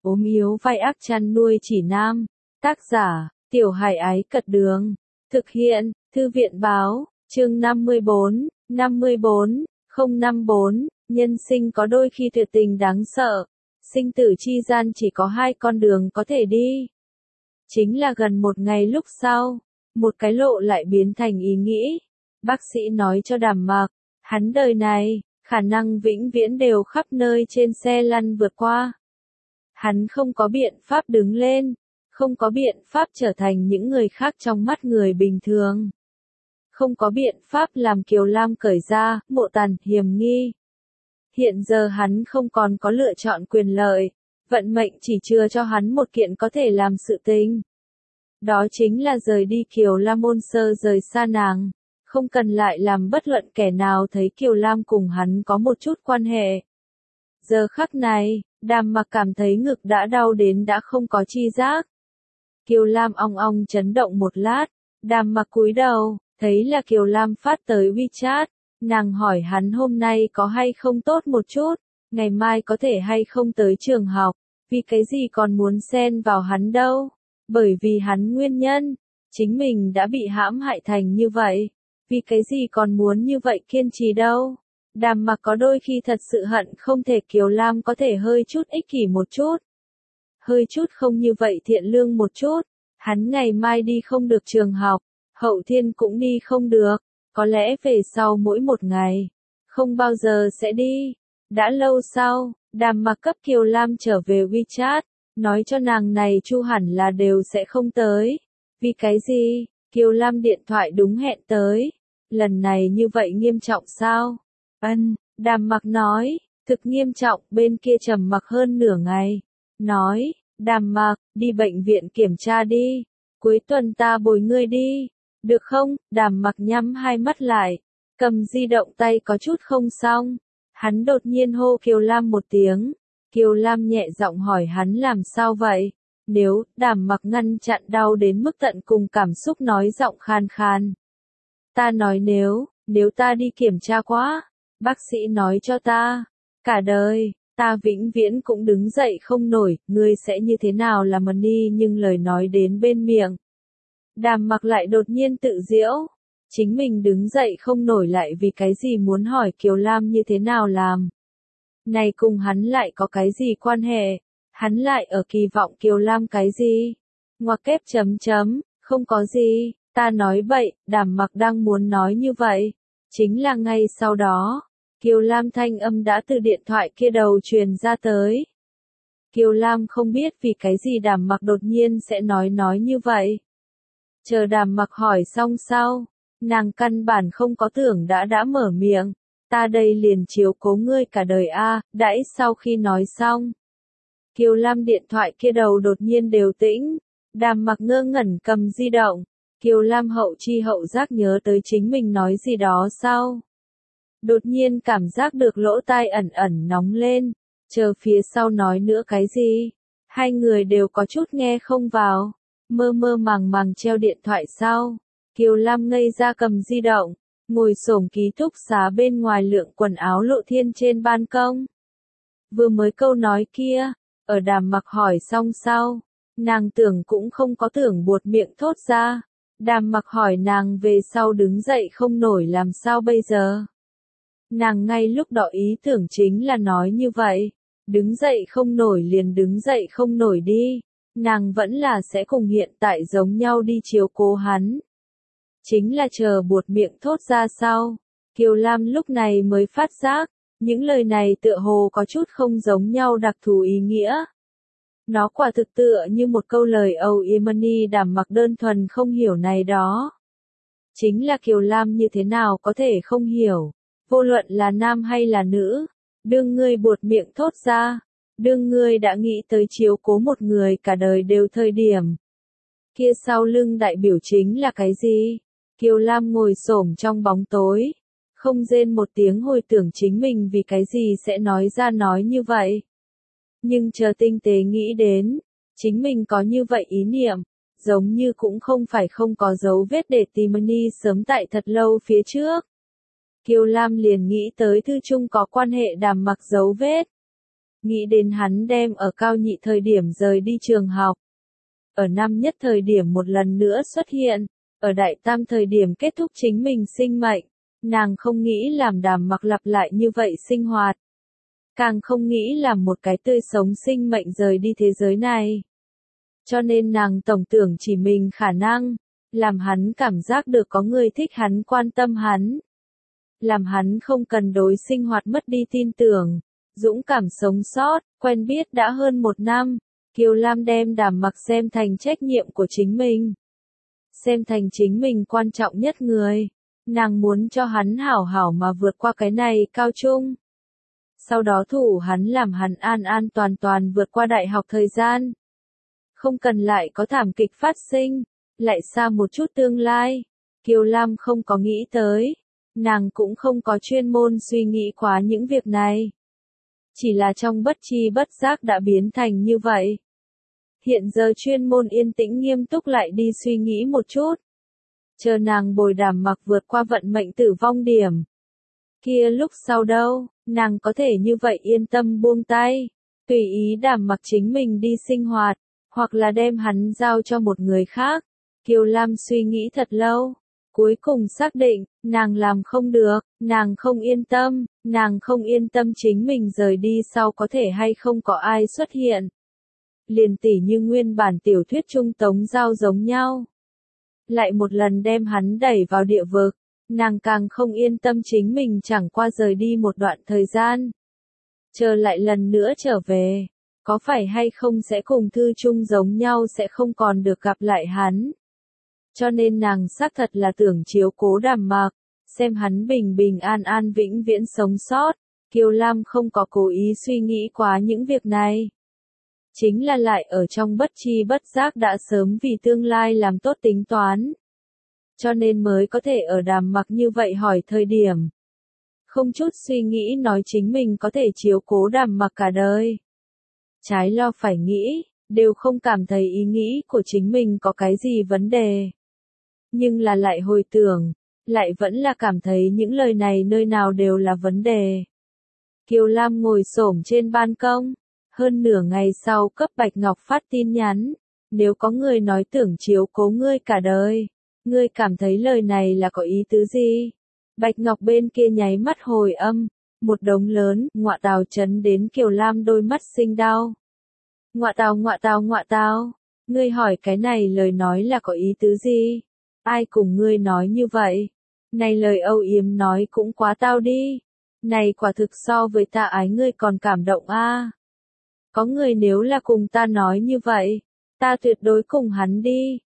ốm yếu vai ác chăn nuôi chỉ nam. Tác giả, Tiểu Hải Ái Cật Đường. Thực hiện, Thư viện Báo, chương 54, 054, nhân sinh có đôi khi tuyệt tình đáng sợ. Sinh tử chi gian chỉ có hai con đường có thể đi. Chính là gần một ngày lúc sau, một cái lộ lại biến thành ý nghĩ. Bác sĩ nói cho Đàm Mặc, hắn đời này, khả năng vĩnh viễn đều khắp nơi trên xe lăn vượt qua. Hắn không có biện pháp đứng lên, không có biện pháp trở thành những người khác trong mắt người bình thường. Không có biện pháp làm Kiều Lam cởi ra, Mộ Tàn, hiềm nghi. Hiện giờ hắn không còn có lựa chọn quyền lợi, vận mệnh chỉ chừa cho hắn một kiện có thể làm sự tình. Đó chính là rời đi Kiều Lam Môn Sơ, rời xa nàng, không cần lại làm bất luận kẻ nào thấy Kiều Lam cùng hắn có một chút quan hệ. Giờ khắc này, Đàm Mặc cảm thấy ngực đã đau đến đã không có chi giác. Kiều Lam ong ong chấn động một lát, Đàm Mặc cúi đầu, thấy là Kiều Lam phát tới WeChat, nàng hỏi hắn hôm nay có hay không tốt một chút, ngày mai có thể hay không tới trường học, vì cái gì còn muốn xen vào hắn đâu, bởi vì hắn nguyên nhân, chính mình đã bị hãm hại thành như vậy, vì cái gì còn muốn như vậy kiên trì đâu. Đàm Mặc có đôi khi thật sự hận không thể Kiều Lam có thể hơi chút ích kỷ một chút. Hơi chút không như vậy thiện lương một chút. Hắn ngày mai đi không được trường học, hậu thiên cũng đi không được, có lẽ về sau mỗi một ngày, không bao giờ sẽ đi. Đã lâu sau, Đàm Mặc cấp Kiều Lam trở về WeChat, nói cho nàng này Chu hẳn là đều sẽ không tới. Vì cái gì? Kiều Lam điện thoại đúng hẹn tới. Lần này như vậy nghiêm trọng sao? Đàm Mặc nói, thực nghiêm trọng, bên kia trầm mặc hơn nửa ngày. Nói, Đàm Mặc, đi bệnh viện kiểm tra đi. Cuối tuần ta bồi ngươi đi. Được không? Đàm Mặc nhắm hai mắt lại. Cầm di động tay có chút không xong. Hắn đột nhiên hô Kiều Lam một tiếng. Kiều Lam nhẹ giọng hỏi hắn làm sao vậy? Nếu, Đàm Mặc ngăn chặn đau đến mức tận cùng cảm xúc nói giọng khan khan. Ta nói nếu ta đi kiểm tra quá, bác sĩ nói cho ta, cả đời, ta vĩnh viễn cũng đứng dậy không nổi, ngươi sẽ như thế nào là mần đi, nhưng lời nói đến bên miệng. Đàm Mặc lại đột nhiên tự giễu, chính mình đứng dậy không nổi lại vì cái gì muốn hỏi Kiều Lam như thế nào làm. Này cùng hắn lại có cái gì quan hệ, hắn lại ở kỳ vọng Kiều Lam cái gì? Ngoặc kép chấm chấm, không có gì, ta nói bậy, Đàm Mặc đang muốn nói như vậy. Chính là ngay sau đó, Kiều Lam thanh âm đã từ điện thoại kia đầu truyền ra tới. Kiều Lam không biết vì cái gì Đàm Mặc đột nhiên sẽ nói như vậy. Chờ Đàm Mặc hỏi xong sau, nàng căn bản không có tưởng đã mở miệng. Ta đây liền chiếu cố ngươi cả đời a. Đãi sau khi nói xong, Kiều Lam điện thoại kia đầu đột nhiên đều tĩnh. Đàm Mặc ngơ ngẩn cầm di động. Kiều Lam hậu chi hậu giác nhớ tới chính mình nói gì đó sau. Đột nhiên cảm giác được lỗ tai ẩn ẩn nóng lên, chờ phía sau nói nữa cái gì. Hai người đều có chút nghe không vào, mơ mơ màng màng treo điện thoại sau. Kiều Lam ngây ra cầm di động, ngồi xổm ký túc xá bên ngoài lượng quần áo lộ thiên trên ban công. Vừa mới câu nói kia, ở Đàm Mặc hỏi xong sau, nàng tưởng cũng không có tưởng buột miệng thốt ra. Đàm Mặc hỏi nàng về sau đứng dậy không nổi làm sao bây giờ. Nàng ngay lúc đó ý tưởng chính là nói như vậy, đứng dậy không nổi liền đứng dậy không nổi đi, nàng vẫn là sẽ cùng hiện tại giống nhau đi chiếu cố hắn. Chính là chờ buột miệng thốt ra sau, Kiều Lam lúc này mới phát giác, những lời này tựa hồ có chút không giống nhau đặc thù ý nghĩa. Nó quả thực tựa như một câu lời âu yếm money. Đàm Mặc đơn thuần không hiểu này đó. Chính là Kiều Lam như thế nào có thể không hiểu, vô luận là nam hay là nữ, đương ngươi buột miệng thốt ra, đương ngươi đã nghĩ tới chiếu cố một người cả đời đều thời điểm. Kia sau lưng đại biểu chính là cái gì? Kiều Lam ngồi xổm trong bóng tối, không rên một tiếng hồi tưởng chính mình vì cái gì sẽ nói ra nói như vậy. Nhưng chờ tinh tế nghĩ đến, chính mình có như vậy ý niệm, giống như cũng không phải không có dấu vết để tìm Money sớm tại thật lâu phía trước. Kiều Lam liền nghĩ tới thư chung có quan hệ Đàm Mặc dấu vết. nghĩ đến hắn đem ở cao nhị thời điểm rời đi trường học. Ở năm nhất thời điểm một lần nữa xuất hiện, ở đại tam thời điểm kết thúc chính mình sinh mệnh, nàng không nghĩ làm Đàm Mặc lặp lại như vậy sinh hoạt. Càng không nghĩ làm một cái tươi sống sinh mệnh rời đi thế giới này. Cho nên nàng tổng tưởng chỉ mình khả năng, làm hắn cảm giác được có người thích hắn quan tâm hắn. Làm hắn không cần đối sinh hoạt mất đi tin tưởng, dũng cảm sống sót, quen biết đã hơn 1 năm. Kiều Lam đem Đàm Mặc xem thành trách nhiệm của chính mình. Xem thành chính mình quan trọng nhất người. Nàng muốn cho hắn hảo hảo mà vượt qua cái này cao trung. Sau đó thủ hắn làm hắn an an toàn toàn vượt qua đại học thời gian. Không cần lại có thảm kịch phát sinh, lại xa một chút tương lai. Kiều Lam không có nghĩ tới. Nàng cũng không có chuyên môn suy nghĩ quá những việc này. Chỉ là trong bất chi bất giác đã biến thành như vậy. Hiện giờ chuyên môn yên tĩnh nghiêm túc lại đi suy nghĩ một chút. Chờ nàng bồi Đàm Mặc vượt qua vận mệnh tử vong điểm. Kia lúc sau đâu, nàng có thể như vậy yên tâm buông tay. Tùy ý Đàm Mặc chính mình đi sinh hoạt, hoặc là đem hắn giao cho một người khác. Kiều Lam suy nghĩ thật lâu. Cuối cùng xác định, nàng làm không được, nàng không yên tâm chính mình rời đi sau có thể hay không có ai xuất hiện. Liền tỉ như nguyên bản tiểu thuyết trung Tống Giao giống nhau. Lại một lần đem hắn đẩy vào địa vực, nàng càng không yên tâm chính mình chẳng qua rời đi một đoạn thời gian. Chờ lại lần nữa trở về, có phải hay không sẽ cùng thư chung giống nhau sẽ không còn được gặp lại hắn. Cho nên nàng xác thật là tưởng chiếu cố Đàm Mặc, xem hắn bình bình an an vĩnh viễn sống sót. Kiều Lam không có cố ý suy nghĩ quá những việc này. Chính là lại ở trong bất chi bất giác đã sớm vì tương lai làm tốt tính toán. Cho nên mới có thể ở Đàm Mặc như vậy hỏi thời điểm. Không chút suy nghĩ nói chính mình có thể chiếu cố Đàm Mặc cả đời. Trái lo phải nghĩ, đều không cảm thấy ý nghĩ của chính mình có cái gì vấn đề. Nhưng là lại hồi tưởng, lại vẫn là cảm thấy những lời này nơi nào đều là vấn đề. Kiều Lam ngồi xổm trên ban công, hơn nửa ngày sau cấp Bạch Ngọc phát tin nhắn, nếu có người nói tưởng chiếu cố ngươi cả đời, ngươi cảm thấy lời này là có ý tứ gì? Bạch Ngọc bên kia nháy mắt hồi âm, một đống lớn, ngọa tào chấn đến Kiều Lam đôi mắt sinh đau. Ngọa tào, ngươi hỏi cái này lời nói là có ý tứ gì? Ai cùng ngươi nói như vậy? Này lời âu yếm nói cũng quá tao đi. Này quả thực so với ta ái ngươi còn cảm động a. Có người nếu là cùng ta nói như vậy, ta tuyệt đối cùng hắn đi.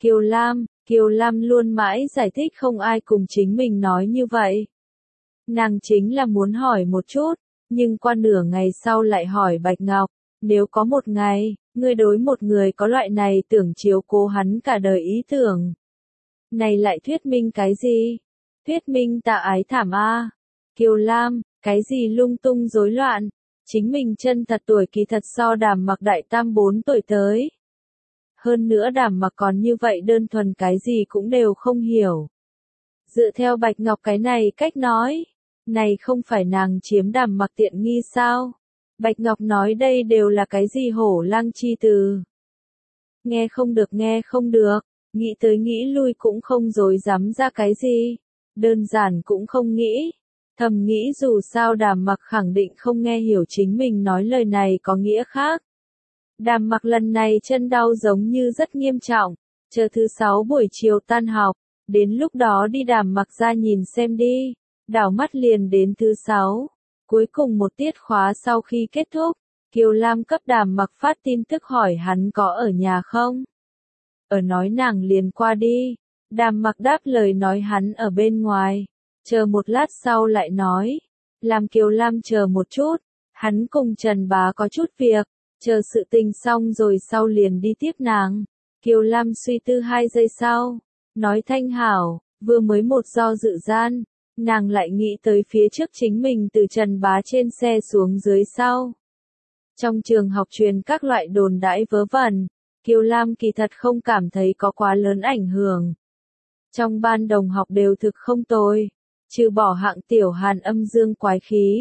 Kiều Lam luôn mãi giải thích không ai cùng chính mình nói như vậy. Nàng chính là muốn hỏi một chút, nhưng qua nửa ngày sau lại hỏi Bạch Ngọc, nếu có một ngày, ngươi đối một người có loại này tưởng chiếu cố hắn cả đời ý tưởng. Này lại thuyết minh cái gì? Thuyết minh ta ái thảm a. Kiều Lam, cái gì lung tung rối loạn? Chính mình chân thật tuổi kỳ thật so Đàm Mặc đại tam 4 tuổi tới. Hơn nữa Đàm Mặc còn như vậy đơn thuần cái gì cũng đều không hiểu. Dựa theo Bạch Ngọc cái này cách nói, này không phải nàng chiếm Đàm Mặc tiện nghi sao? Bạch Ngọc nói đây đều là cái gì hổ lang chi từ. Nghe không được, nghĩ tới nghĩ lui cũng không dối dám ra cái gì. Đơn giản cũng không nghĩ. Thầm nghĩ dù sao Đàm Mặc khẳng định không nghe hiểu chính mình nói lời này có nghĩa khác. Đàm Mặc lần này chân đau giống như rất nghiêm trọng, chờ thứ 6 buổi chiều tan học, đến lúc đó đi Đàm Mặc ra nhìn xem đi, đảo mắt liền đến thứ 6. Cuối cùng một tiết khóa sau khi kết thúc, Kiều Lam cấp Đàm Mặc phát tin tức hỏi hắn có ở nhà không. Ở nói nàng liền qua đi, Đàm Mặc đáp lời nói hắn ở bên ngoài. Chờ một lát sau lại nói, làm Kiều Lam chờ một chút, hắn cùng Trần Bá có chút việc, chờ sự tình xong rồi sau liền đi tiếp nàng. Kiều Lam suy tư 2 giây sau, nói thanh hảo, vừa mới một do dự gian, nàng lại nghĩ tới phía trước chính mình từ Trần Bá trên xe xuống dưới sau. Trong trường học truyền các loại đồn đãi vớ vẩn, Kiều Lam kỳ thật không cảm thấy có quá lớn ảnh hưởng. Trong ban đồng học đều thực không tồi. Trừ bỏ hạng tiểu Hàn âm dương quái khí,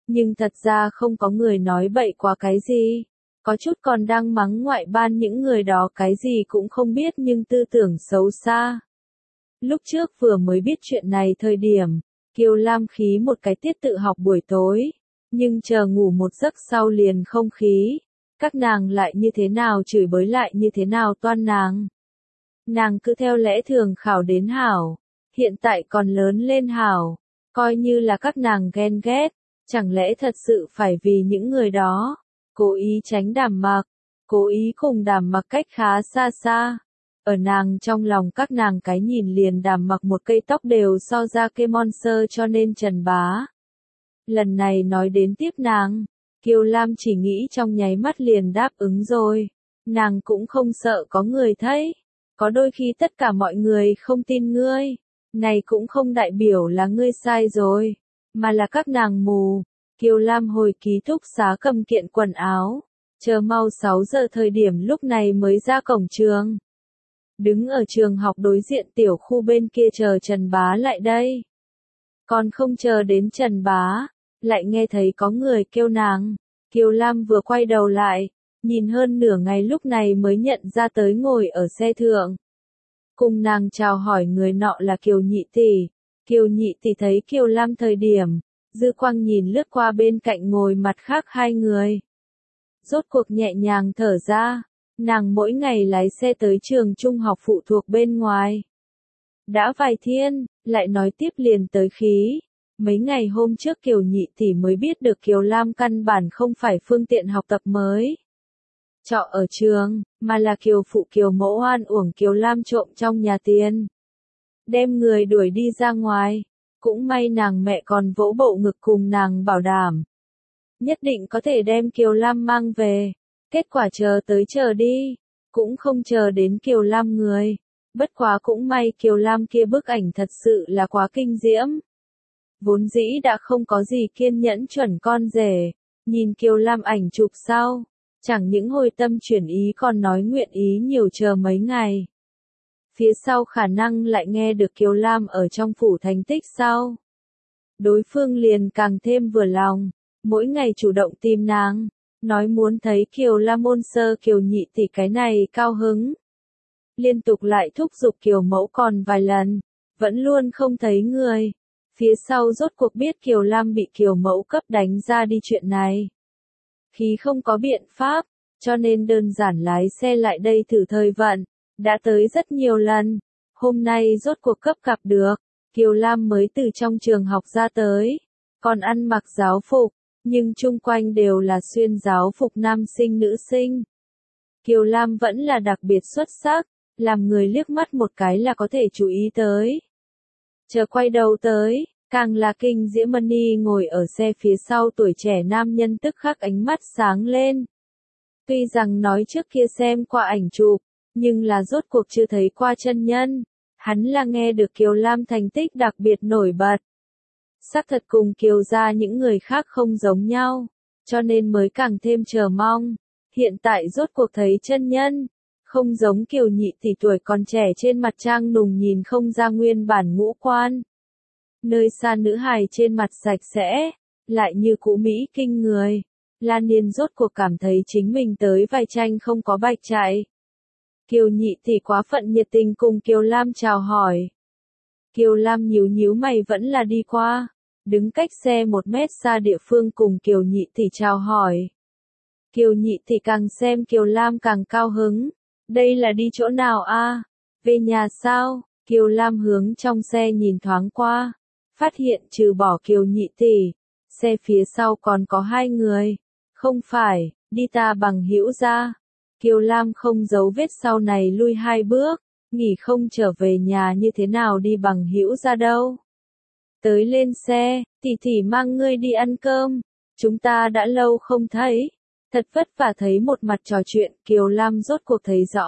nhưng thật ra không có người nói bậy quá cái gì. Có chút còn đang mắng ngoại ban những người đó cái gì cũng không biết nhưng tư tưởng xấu xa. Lúc trước vừa mới biết chuyện này thời điểm, Kiều Lam khí một cái tiết tự học buổi tối, nhưng chờ ngủ một giấc sau liền không khí. Các nàng lại như thế nào chửi bới lại như thế nào toan nàng. Nàng cứ theo lẽ thường khảo đến hảo, hiện tại còn lớn lên hảo, coi như là các nàng ghen ghét, chẳng lẽ thật sự phải vì những người đó, cố ý tránh Đàm Mặc, cố ý cùng Đàm Mặc cách khá xa xa. Ở nàng trong lòng các nàng cái nhìn liền Đàm Mặc một cây tóc đều so ra cây monster cho nên Trần Bá. Lần này nói đến tiếp nàng, Kiều Lam chỉ nghĩ trong nháy mắt liền đáp ứng rồi. Nàng cũng không sợ có người thấy. Có đôi khi tất cả mọi người không tin ngươi. Này cũng không đại biểu là ngươi sai rồi. Mà là các nàng mù. Kiều Lam hồi ký túc xá cầm kiện quần áo. Chờ mau 6 giờ thời điểm lúc này mới ra cổng trường. Đứng ở trường học đối diện tiểu khu bên kia chờ Trần Bá lại đây. Còn không chờ đến Trần Bá, lại nghe thấy có người kêu nàng. Kiều Lam vừa quay đầu lại, nhìn hơn nửa ngày lúc này mới nhận ra tới ngồi ở xe thượng. Cùng nàng chào hỏi người nọ là Kiều Nhị Tỷ. Kiều Nhị Tỷ thấy Kiều Lam thời điểm, dư quang nhìn lướt qua bên cạnh ngồi mặt khác hai người. Rốt cuộc nhẹ nhàng thở ra, nàng mỗi ngày lái xe tới trường trung học phụ thuộc bên ngoài. Đã vài thiên, lại nói tiếp liền tới khí. Mấy ngày hôm trước Kiều Nhị Tỷ mới biết được Kiều Lam căn bản không phải phương tiện học tập mới. Trọ ở trường, mà là Kiều phụ Kiều mẫu oan uổng Kiều Lam trộm trong nhà tiền. Đem người đuổi đi ra ngoài. Cũng may nàng mẹ còn vỗ bộ ngực cùng nàng bảo đảm. Nhất định có thể đem Kiều Lam mang về. Kết quả chờ đi. Cũng không chờ đến Kiều Lam người. Bất quá cũng may Kiều Lam kia bức ảnh thật sự là quá kinh diễm. Vốn dĩ đã không có gì kiên nhẫn chuẩn con rể. Nhìn Kiều Lam ảnh chụp sau. Chẳng những hồi tâm chuyển ý còn nói nguyện ý nhiều chờ mấy ngày. Phía sau khả năng lại nghe được Kiều Lam ở trong phủ thành tích sau. Đối phương liền càng thêm vừa lòng, mỗi ngày chủ động tìm nàng, nói muốn thấy Kiều Lam môn sơ Kiều Nhị Tỷ cái này cao hứng. Liên tục lại thúc giục Kiều mẫu còn vài lần, vẫn luôn không thấy người. Phía sau rốt cuộc biết Kiều Lam bị Kiều mẫu cấp đánh ra đi chuyện này. Khi không có biện pháp, cho nên đơn giản lái xe lại đây thử thời vận, đã tới rất nhiều lần, hôm nay rốt cuộc cấp gặp được, Kiều Lam mới từ trong trường học ra tới, còn ăn mặc giáo phục, nhưng chung quanh đều là xuyên giáo phục nam sinh nữ sinh. Kiều Lam vẫn là đặc biệt xuất sắc, làm người liếc mắt một cái là có thể chú ý tới. Chờ quay đầu tới, càng là kinh diễm Money ngồi ở xe phía sau tuổi trẻ nam nhân tức khắc ánh mắt sáng lên. Tuy rằng nói trước kia xem qua ảnh chụp, nhưng là rốt cuộc chưa thấy qua chân nhân. Hắn là nghe được Kiều Lam thành tích đặc biệt nổi bật. Xác thật cùng Kiều gia những người khác không giống nhau, cho nên mới càng thêm chờ mong. Hiện tại rốt cuộc thấy chân nhân, không giống Kiều Nhị Tỷ tuổi còn trẻ trên mặt trang nùng nhìn không ra nguyên bản ngũ quan. Nơi xa nữ hài trên mặt sạch sẽ, lại như cũ Mỹ kinh người. Lan Niên rốt cuộc cảm thấy chính mình tới vai tranh không có bạch chạy. Kiều Nhị Tỷ quá phận nhiệt tình cùng Kiều Lam chào hỏi. Kiều Lam nhíu nhíu mày vẫn là đi qua, đứng cách xe 1 mét xa địa phương cùng Kiều Nhị Tỷ chào hỏi. Kiều Nhị Tỷ càng xem Kiều Lam càng cao hứng. Đây là đi chỗ nào a? Về nhà sao? Kiều Lam hướng trong xe nhìn thoáng qua, phát hiện trừ bỏ Kiều Nhị Tỷ, xe phía sau còn có 2 người. Không phải, đi ta bằng hữu ra. Kiều Lam không giấu vết sau này lui 2 bước, nghỉ không trở về nhà như thế nào đi bằng hữu ra đâu. Tới lên xe, tỷ tỷ mang ngươi đi ăn cơm, chúng ta đã lâu không thấy. Thật vất vả thấy một mặt trò chuyện, Kiều Lam rốt cuộc thấy rõ.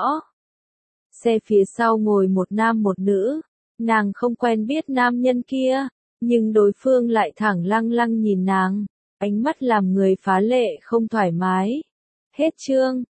Xe phía sau ngồi một nam một nữ, nàng không quen biết nam nhân kia, nhưng đối phương lại thẳng lăng lăng nhìn nàng, ánh mắt làm người phá lệ không thoải mái. Hết chương.